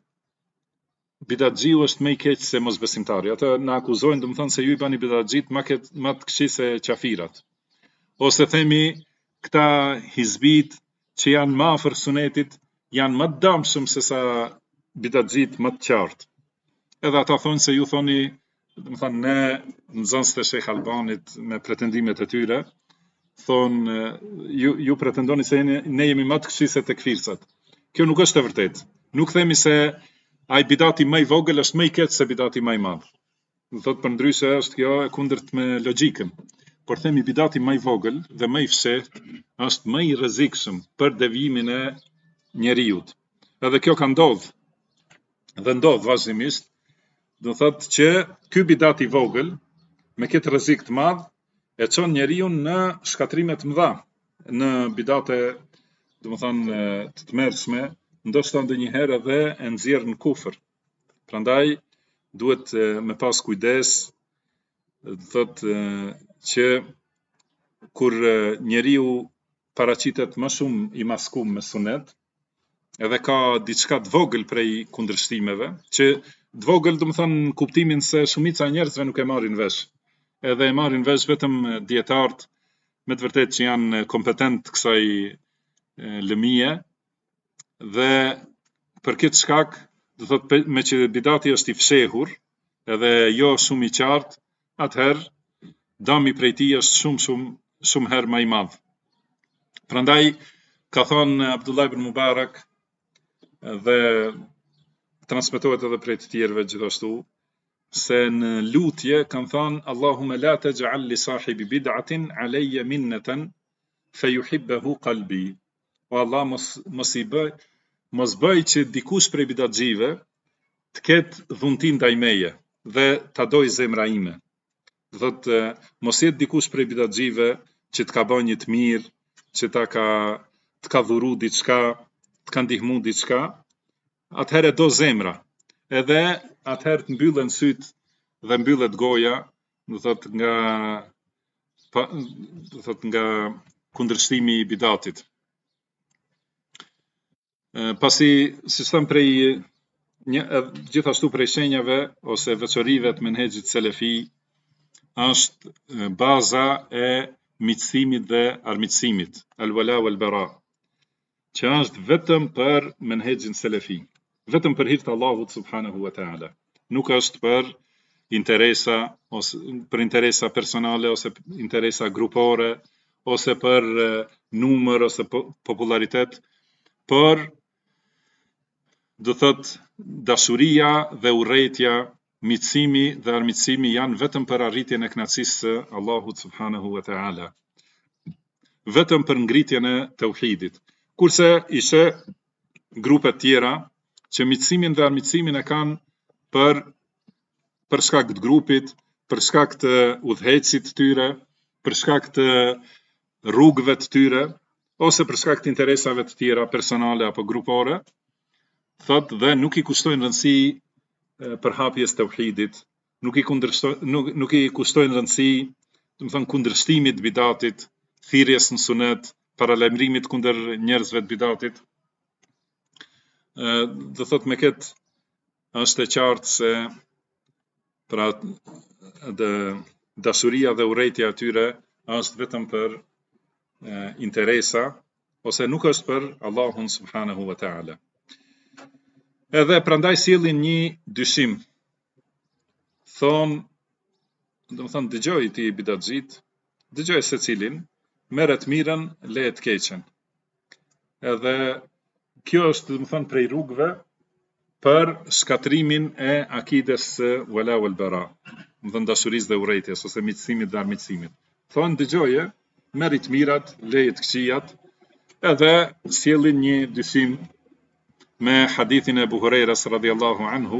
bidatxhiu është më i keq se mosbesimtari. Ata na akuzojnë, do të thënë se ju i bani bidatxhit më të këqij se qafirat. Ose themi këta hizbit që janë më afër sunetit, janë më të dëmshëm se sa bidatxhit më të qartë. Edhe ata thonë se ju thoni, do të thënë ne nxënësit e Sheikh Albanit me pretendimet e tyre, thonë ju pretendoni se ne jemi më të këqij se tekfircat. Kjo nuk është e vërtetë. Nuk themi se ai bidati më i vogël është më i keq se bidati më i madh. Do thotë përndryshe është kjo e kundërt me logjikën. Por themi bidati më i vogël dhe më i fshehtë është më i rrezikshëm për devijimin e njeriut. Edhe kjo ka ndodhur. Dhe ndodh vazhdimisht, do thotë që ky bidat i vogël me këtë rrezik të madh e çon njeriu në shkatrime të mëdha, në bidate, do të thënë të tmerrshme, ndoshta ndonjëherë edhe e nxjerr në kufër. Prandaj duhet me pas kujdes, do thotë që kur njeriu paraqitet më shumë i maskum me sunet, edhe ka diçka të vogël prej kundërshtimeve, që të vogël do të thënë kuptimin se shumica e njerëzve nuk e marrin vesh. Edhe e marrin vesh vetëm dietarët me të vërtetë që janë kompetent kësaj lëmie, dhe për këtë shkak, do thotë me që bidati është i fshehur, edhe jo shumë i qartë, atëherë dami prej tij është shumë herë më i madh. Prandaj ka thënë Abdullah ibn Mubarak, dhe transmetohet edhe prej të tjerëve gjithashtu, se në lutje kanë thënë Allahumma la taj'al li sahibi bid'atin alayya minnatan fayuhibbuhu qalbi. O Allah, mos bëj që dikush prej bidatxhive të ketë dhunti ndaj meje dhe ta doj zemra ime. Do thotë mos jetë dikush prej bidatxhive që të ka bën një të mirë, që të ka dhuru diçka, të ka ndihmu diçka, atëherë do zemra. Edhe atëherë të mbyllen syt dhe mbyllet goja, do thotë nga kundërshtimi i bidatit. Pasi, si thënë prej gjithashtu prej shenjave ose veçorive të menhexhit selefi, është baza e miqësimit dhe armiqësimit, al-wala wal-bara, që është vetëm për menhexhin selefi, vetëm për hir të Allahut subhanahu wa taala. Nuk është për interesa personale ose interesa grupore ose për numër ose popularitet, por do thotë dashuria dhe urrejtja, miqësimi dhe armiqësimi janë vetëm për arritjen e kënaqësisë së Allahut subhanahu wa taala, vetëm për ngritjen e tauhidit. Kurse ishe grupe tjera që miqësimin dhe armiqësimin e kanë për shkak të grupit, për shkak të udhëheqësit të tyre, për shkak të rrugëve të tyre, ose për shkak të interesave të tjera personale apo grupore, thotë dhe nuk i kushtojnë rëndësi përhapjes tauhidit, nuk i kushtojnë rëndësi, do të thënë kundërshtimit bidatit, thirrjes në sunet, paralajmërimit kundër njerëzve të bidatit. Do thot me këtë është e qartë se pra dashuria dhe urrejtja e tyre është vetëm për interesa ose nuk është për Allahun subhanahu wa taala. Edhe prandaj sjellin një dyshim. Domethënë dëgjoj ti bidatxhit, dëgjoj secilin, merret mirën, lehet keqen. Edhe kjo është domethënë prej rrugëve për shkatrimin e akides së wala wal bara, domethënë dashurisë dhe urrejtjes ose miqësimit dhe armiqësimit. Thonë dëgjoje, merrit mirat, lehet këqijat, edhe sjellin një dyshim me hadithin e Abu Hurajras radhiyallahu anhu,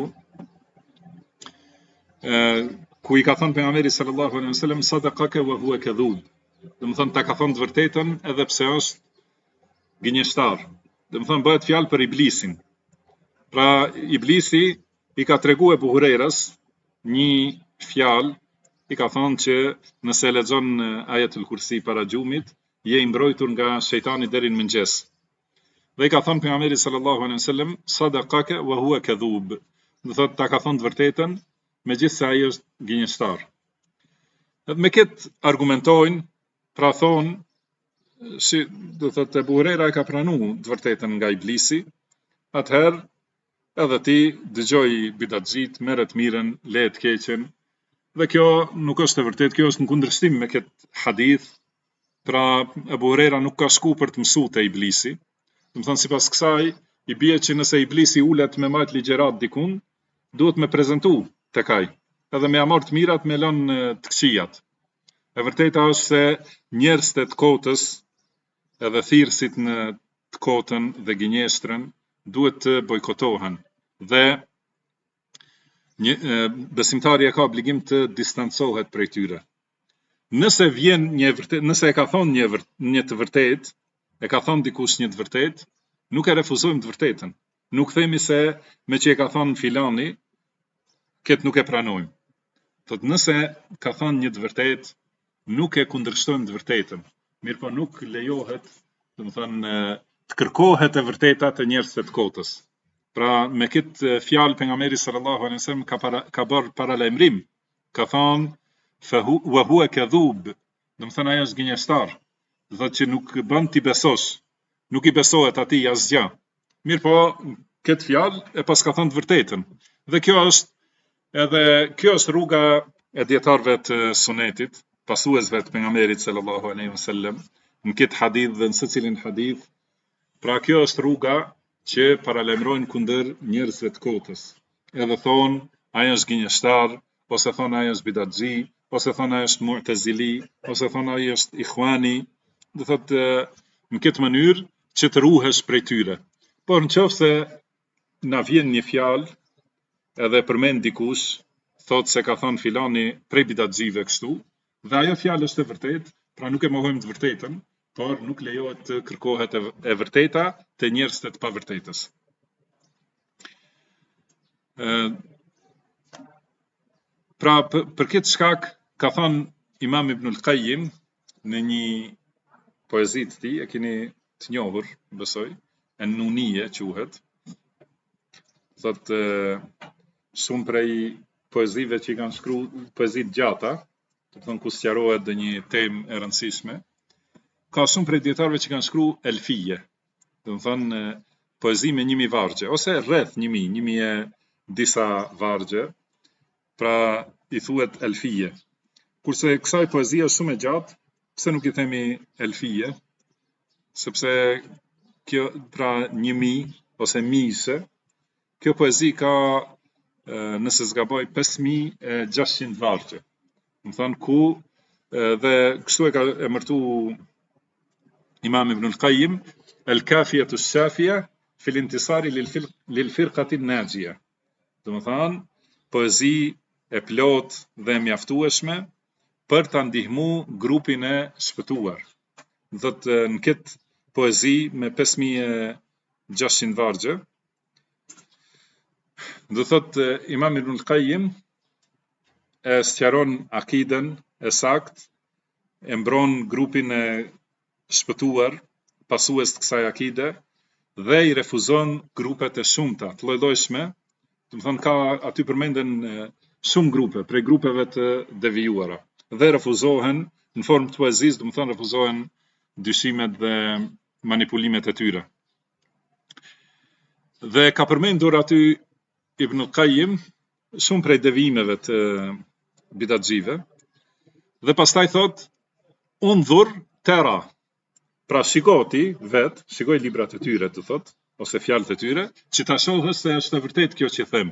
ku i ka thënë pejgamberi sallallahu alaihi wasallam sadaqaka wa huwa kadhub. Domethënë ta ka thënë të vërtetën edhe pse është gënjeshtar. Domethënë bëhet fjalë për iblisin. Pra iblisi i ka treguar Abu Hurajras një fjalë, i ka thënë që nëse lexon Ayatul Kursi para gjumit, je i mbrojtur nga shejtani deri në mëngjes. Dhe i ka thënë pejgamberi sallallahu alaihi wasallam sadaqaka wa huwa kadhub. Do thotë ta ka thënë të vërtetën, megjithse ai është gënjeshtar. Dhe me këtë argumentojnë, pra thonë, si do thotë Abu Hurajra e ka pranuar të vërtetën nga iblisi, atëherë edhe ti dëgjoj bidatxhit, merret mirën, lehet keqen. Dhe kjo nuk është e vërtetë, kjo është në kundërshtim me këtë hadith. Pra Abu Hurajra nuk ka shku për të mësuar te iblisi. Domethënë sipas kësaj, i bie që nëse iblisi ulet me marrë ligjërat dikun, duhet me prezantu tek ai. Edhe me marrë të mirat me lënë të këqijat. E vërteta është se njerëzit e të kotës, edhe thirrësit në të kotën dhe gënjeshtrën duhet të bojkotohen. Dhe besimtari e ka obligim të distancohet prej tyre. Nëse vjen nëse e ka thonë një të vërtetë, e ka thonë dikush një të vërtetë, nuk e refuzojmë të vërtetën. Nuk themi se me që e ka thonë filani, këtë nuk e pranojmë. Thot nëse ka thonë një të vërtetë, nuk e kundërshtojmë të vërtetën. Mirë po nuk lejohet, domethënë të kërkohet e vërteta të njerëzve të kotës. Pra me këtë fjalë pejgamberi sallallahu alaihi wasallam ka bërë paralajmërim, ka thonë wa huwa kadhub, domethënë ai është gënjeshtar. Do thotë që nuk bën ti besosh, nuk i besohet atij asgjë. Mirë po këtë fjalë e pas ka thënë të vërtetën. Dhe kjo është rruga e dietarëve të sunetit, pasuesve të pejgamberit sallallahu alaihi wasallam, në këtë hadith dhe në secilin hadith. Pra kjo është rruga që paralajmërojnë kundër njerëzve të kotës. Edhe thonë ai është gënjeshtar, ose thonë ai është bidatxhi, ose thonë ai është mu'tazili, ose thonë ai është ikhwani. Do thotë në këtë mënyrë që të ruhesh prej tyre. Por nëse na vjen një fjalë edhe përmend dikush, thotë se ka thënë filani prej bidatxhive kështu, dhe ajo fjalë është e vërtetë, pra nuk e mohojmë të vërtetën, por nuk lejohet të kërkohet e vërteta të njerëzve të pavërtetës. Pra për këtë shkak ka thënë Imam Ibn al-Qayyim në një poezi të tij, e keni të njohur, besoj, An-Nuniyya quhet. Thotë shumë prej poezive që i kanë shkruar, poezi të gjata, do të thonë ku sqarohet një temë e rëndësishme. Ka shumë prej dietarëve që kanë shkruar elfije, do të thonë poezi me 1000 vargje, ose rreth 1000 e disa vargje, pra i thuhet elfije. Kurse kësaj poezie është shumë e gjatë, pse nuk i themi elfije? Sepse kjo pra 1000 ose mishe, kjo poezi ka, nëse s'gaboj, 5600 vargje. Do të thonë ku dhe kështu e ka emërtu Imam Ibn al-Qayyim al-Kafiyatu ash-Shafiya fi al-intisari lil-firqati an-najiyah. Do të thonë poezi e plot dhe mjaftueshme për ta ndihmuar grupin e shpëtuar. Do thotë në këtë poezi me 5600 vargje, do thotë Imam Ibn al-Qayyim e sqaron akiden e sakt, e mbron grupin e shpëtuar pasues të kësaj akide dhe i refuzon grupet e shumta, të lloj-llojshme, do të thonë ka aty përmenden shumë grupe, prej grupeve të devijuara dhe refuzohen në formë të poezisë, do të thonë refuzohen dyshimet dhe manipulimet e tyre. Dhe ka përmendur aty Ibn Qayyim shumë prej devijimeve të bidatxive dhe pastaj thot undhur tera, pra shikoti vet, shikoj librat e tyre të thot, ose fjalët e tyre, që ta shohësh se është e vërtet kjo që them.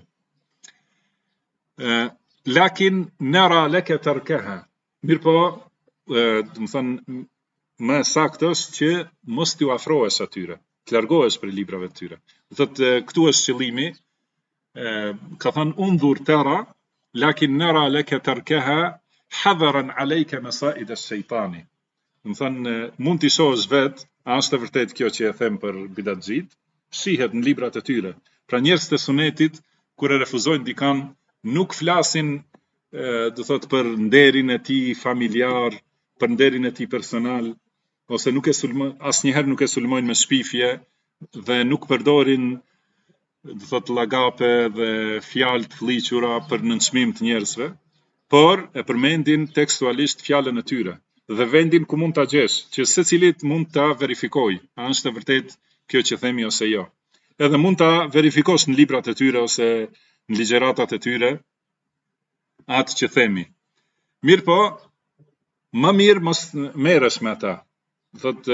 Lakin nara laka tarkaha. Mirpo, do të thonë më saktë është që mos t'u afrohesh atyre, të largohesh prej librave të tyre. Do thotë këtu është qëllimi, ka thënë undhur tara, lakin nara laka tarkaha hadharan alayka masaid ash-shaytani. Do thënë mund t'i shohësh vet, a është e vërtet kjo që e them për bidatxhit, shihet në librat e tyre. Pra njerëzit e sunetit kur e refuzojnë dikan nuk flasin do thot për nderin e tij familjar, për nderin e tij personal, ose nuk e sulmojnë, asnjëherë nuk e sulmojnë me shpifje dhe nuk përdorin do thot llagape dhe fjalë të fllihura për nënçmim të njerëzve, por e përmendin tekstualisht fjalën e tyre dhe vendin ku mund ta gjesh, që secilit mund ta verifikojë, a është e vërtet kjo që themi ose jo. Edhe mund ta verifikosh në librat e tyre ose në ligjeratat e tyre atë që themi. Mirë po, më mirë mos merresh me ata. Thot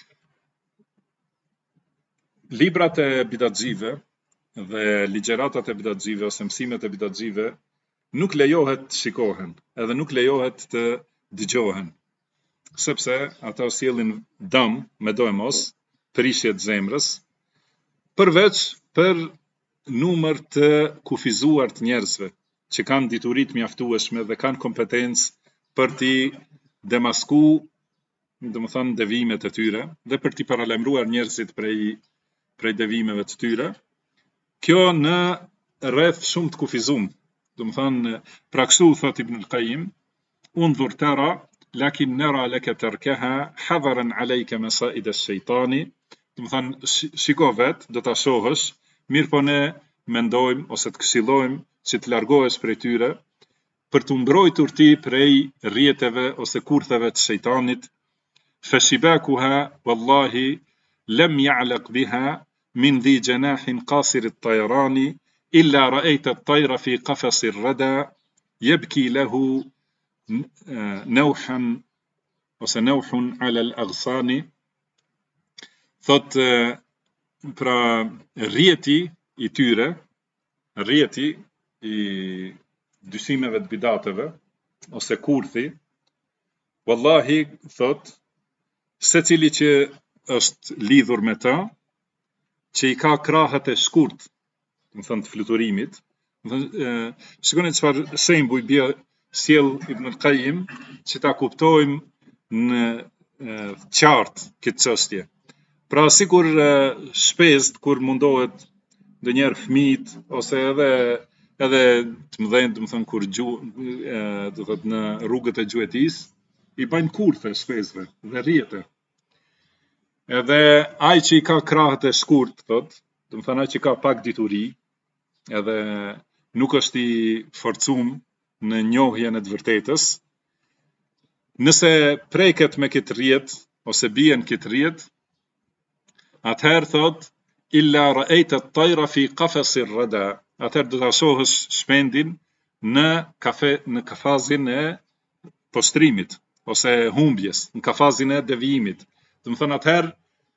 librat e bidatxive dhe ligjeratat e bidatxive ose mësimet e bidatxive nuk lejohet të shikohen, edhe nuk lejohet të dëgjohen, sepse ata sjellin dëm me do e mos, prishje të zemrës, përveç për numër të kufizuar të njerëzve, që kanë dituri të mjaftueshme dhe kanë kompetencë për t'i demasku, domethënë devijimet e tyre dhe për t'i paralajmëruar njerëzit prej devijimeve të tyre. Kjo në rreth shumë të kufizuar. Domethënë, pra kështu thot Ibn al-Qayyim, undhur tara, lakin nara laka tarkaha hadharan alayka masaid ash-shaytani. Domethënë, shiko vet, do ta shohësh, mirë po ne mendojmë ose të këshillojmë që të largohesh prej tyre për të mbrojtur ti prej rrjeteve ose kurtheve të shejtanit. Fashibakuha wallahi lam ya'laq biha min dhi janahin qasir at-tayrani illa ra'ayta at-tayra fi qafas ar-rada yabki lahu nawhan ose nawhun ala al-aghsani. Thot pra rrjeti i tyre, rrjeti i dyshimeve të bidateve ose kurthi, wallahi thot secili që është lidhur me ta, që i ka krahët e shkurt, do të thënë të fluturimit. Shikoni çfarë shembuj bie sjell Ibn al-Qayyim që ta kuptojmë në qartë këtë çështje. Pra sikur shpesët kur mundohet ndonjëherë fëmijët ose edhe të mëdhenj, do të thënë kur do thotë në rrugët e gjuetisë, i bajnë kurthe shpesëve dhe rrjete. Edhe ai që i ka krahët e shkurt, thot, do të thënë ai që ka pak dituri, edhe nuk është i forcuar në njohjen e të vërtetës, nëse preket me këtë rrjet ose bien këtë rrjet, atëherë thot illa ra'ayta at-tayra fi qafas ar-rada. Atëherë do ta shohësh shpendin në kafazin e postrimit ose humbjes, në kafazin e devijimit. Do të thënë atëherë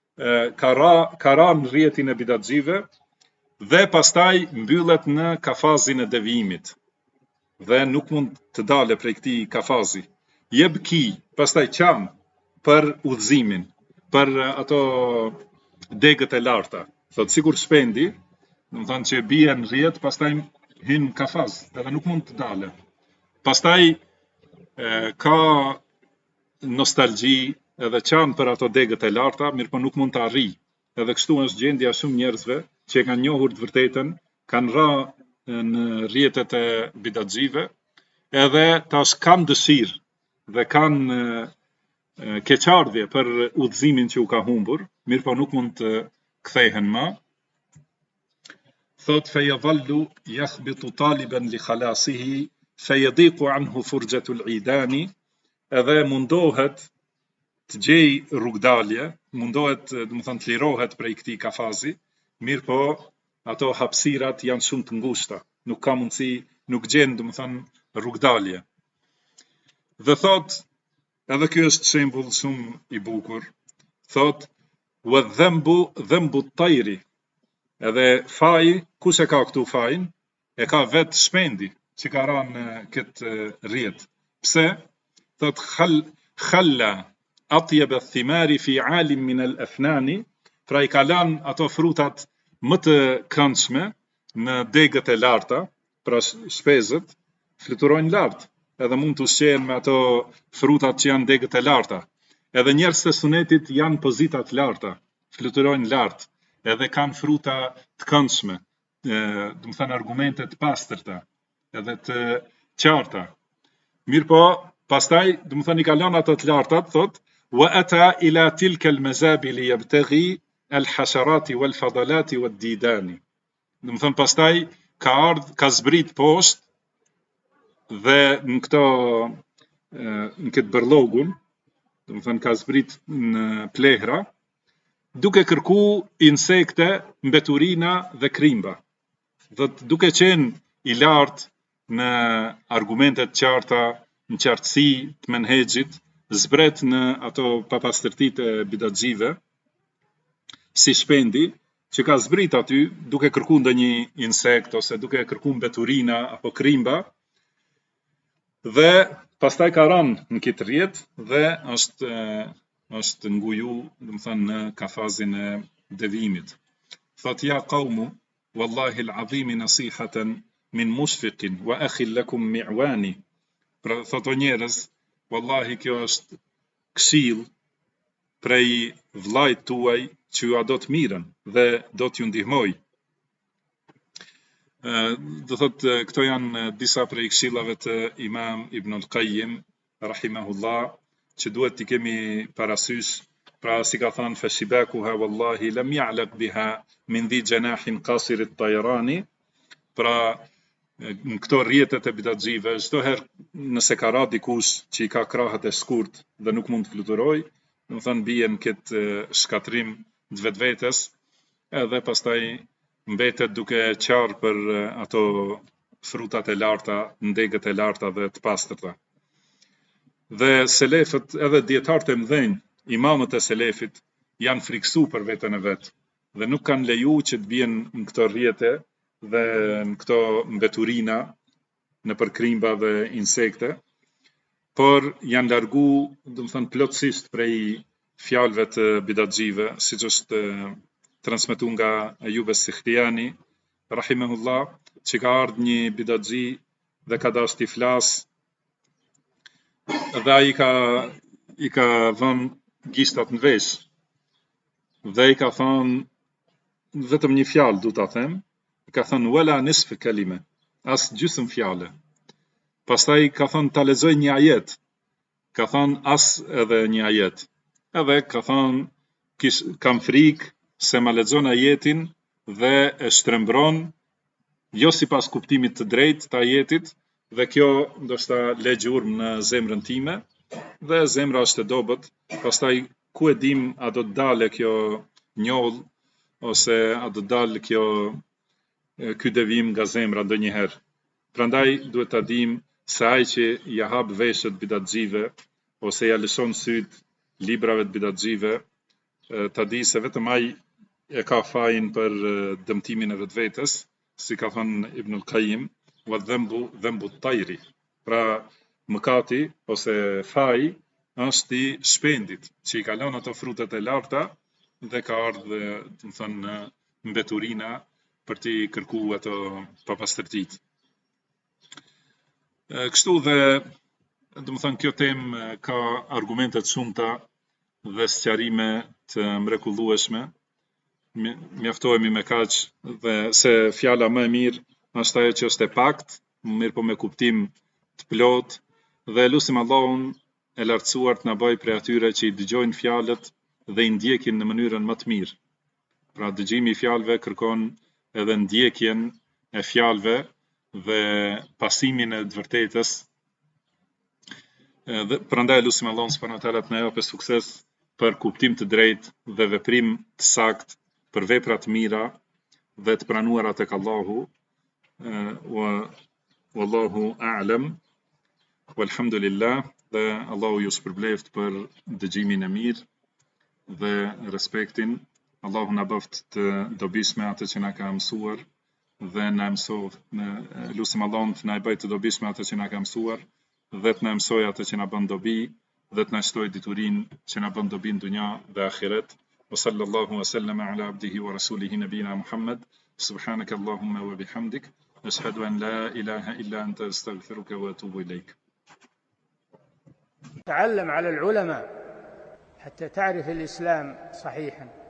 ka ra në rrjetin e bidatxive dhe pastaj mbyllet në kafazin e devijimit dhe nuk mund të dalë prej këtij kafazi. Yabki, pastaj qan për udhëzimin, për ato degët e larta. Thot sikur shpendi, do të thënë që bie në rrjet, pastaj hyn në kafaz, edhe nuk mund të dalë. Pastaj ka nostalgji edhe qan për ato degët e larta, mirë po nuk mund të arrijë. Edhe kështu është gjendja shumë njerëzve që e kanë njohur të vërtetën, kanë ra në rrjetet e bidatxive, edhe tash kanë dëshirë dhe kanë keqardhje për udhëzimin që u ka humbur, mirë po nuk mund të kthehen më. Thot fejadhallu yakhbitu taliban li khalasihi fejadiku anhu furgjatul idani, edhe mundohet të gjej rrugdalje, mundohet të lirohet prej këtij kafazi, mirë po ato hapësirat janë shumë të ngushta, nuk ka mundësi, nuk gjen rrugdalje. Dhe thot, edhe ky është shembull shumë i bukur, thot wa dhanbu at-tayri, edhe faji, kush e ka këtu fajin? E ka vetë shpendi që ka ranë këtë rrjet. Pse? Thot khalla atyab ath-thimari fi alim min al-afnani, pra i ka lanë ato frutat më të këndshme në degët e larta, pra shpezët fluturojnë lart, edhe mund të ushqehen me ato frutat që janë degët e larta. Edhe njerëz të sunetit janë pozita të larta, fluturojnë lart, edhe kanë fruta të këndshme, argumente të pastërta, edhe të qarta. Mirë po, pastaj, i ka lënë ato të lartat, thot, wa ata ila tilka al-mazabili yabtaghi al-hasharati wal-fadalati wad-didani. Pastaj ka ardhur, ka zbrit poshtë dhe në këtë bërlogun, ka zbrit në plehra, duke kërku insekte, mbeturina dhe krimba. Dhe duke qenë i lartë në argumentet qarta, në qartësi të menhexhit, zbret në ato papastërtit e bidatxive, si shpendi, që ka zbrit aty, duke kërku ndonjë insekt, ose duke kërku mbeturina, apo krimba, dhe pastaj ka ranë në këtë rrjet, dhe është nguju, në kafazin e devimit. Thot ja qaumu, wallahi al-azimi nasihatan min mushfiqin wa akhin lakum mi'wani. Pra thot o njerëz, wallahi kjo është këshill prej vllajt tuaj që ju do të mirën dhe do t'ju ndihmoj. Do thot këto janë disa prej këshillave të Imam Ibn al-Qayyim rahimahullah, që duhet t'i kemi parasysh, pra si ka thënë fashibakuha wallahi lam ya'laq biha min dhi janahin qasir at-tayrani, pra në këto rrjetet e bidatxive, çdo herë nëse ka ra dikush që i ka krahët e shkurt dhe nuk mund të fluturoj, bien këtë shkatrim të vetvetes, edhe pastaj mbetet duke qarë për ato frutat e larta, ndegët e larta dhe të pastërta. Dhe selefët, edhe dietarët e mëdhenj, imamët e selefit, janë friksu për veten e vet, dhe nuk kanë leju që të bien në këto rrjete dhe në këto mbeturina, në për krimba dhe insekte, por janë largu, plotësisht prej fjalëve të bidatxive, siç është transmetuar nga Ayub as-Sikhtiyani rahimahullah, që ka ardhur një bidatxhi dhe ka dashur të flas, dhe ai i ka vënë gishtat në vesh, dhe i ka thënë vetëm një fjalë du ta them, i ka thënë wala nisf kalime, as gjysmë fjale. Pastaj ka thënë ta lexoj një ajet, ka thënë as edhe një ajet, edhe ka thënë kam frikë se ma lexon ajetin dhe e shtrembron, jo sipas kuptimit të drejtë të ajetit, dhe kjo ndoshta le gjurmë në zemrën time, dhe zemra është e dobët, pastaj ku e dim a do të dale kjo njoll, ose a do të dalë ky devim nga zemra ndonjëherë. Prandaj duhet ta dim se ai që ja hap veshët bidatxive, ose ja lëshon syt librave të bidatxive, ta di se vetëm ai e ka fajin për dëmtimin e vetvetes, si ka thënë Ibn al-Qayyim, wa dhanbu at-tayri. Pra mëkati ose faji është i shpendit, që i ka lënë ato frutet e larta dhe ka ardhur, në mbeturina për t'i kërkuar ato papastërtit. Kështu dhe, kjo temë ka argumente të shumta dhe sqarime të mrekullueshme. Mjaftohemi me kaq, dhe se fjala më e mirë është ajo që është e pakt, mirë po me kuptim të plot, dhe lutim Allahun e lartësuar të na bëj prej atyre që i dëgjojnë fjalët dhe i ndjekin në mënyrën më të mirë. Pra dëgjimi i fjalëve kërkon edhe ndjekjen e fjalëve dhe pasimin e të vërtetës. Dhe prandaj lutim Allahun subhanahu wa taala të na japë sukses për kuptim të drejtë dhe veprim të saktë për vepra të mira dhe të pranuara tek Allahu. Wallahu a'lam. Walhamdulillah. Dhe Allahu ju shpërbleft për dëgjimin e mirë dhe respektin. Allahu na bëft të dobishme atë që na ka mësuar dhe na mësoj, lutim Allahun të na bëj të dobishme atë që na ka mësuar dhe të na mësoj atë që na bën dobi dhe të na shtoj diturinë që na bën dobi në dunja dhe ahiret. Wa sallallahu wa sallama ala abdihi wa rasulihi nabina Muhammad. Subhanaka Allahumma wa bihamdik, ashhadu an la ilaha illa anta astaghfiruka wa atubu ilayk. تعلم على العلماء حتى تعرف الإسلام صحيحا.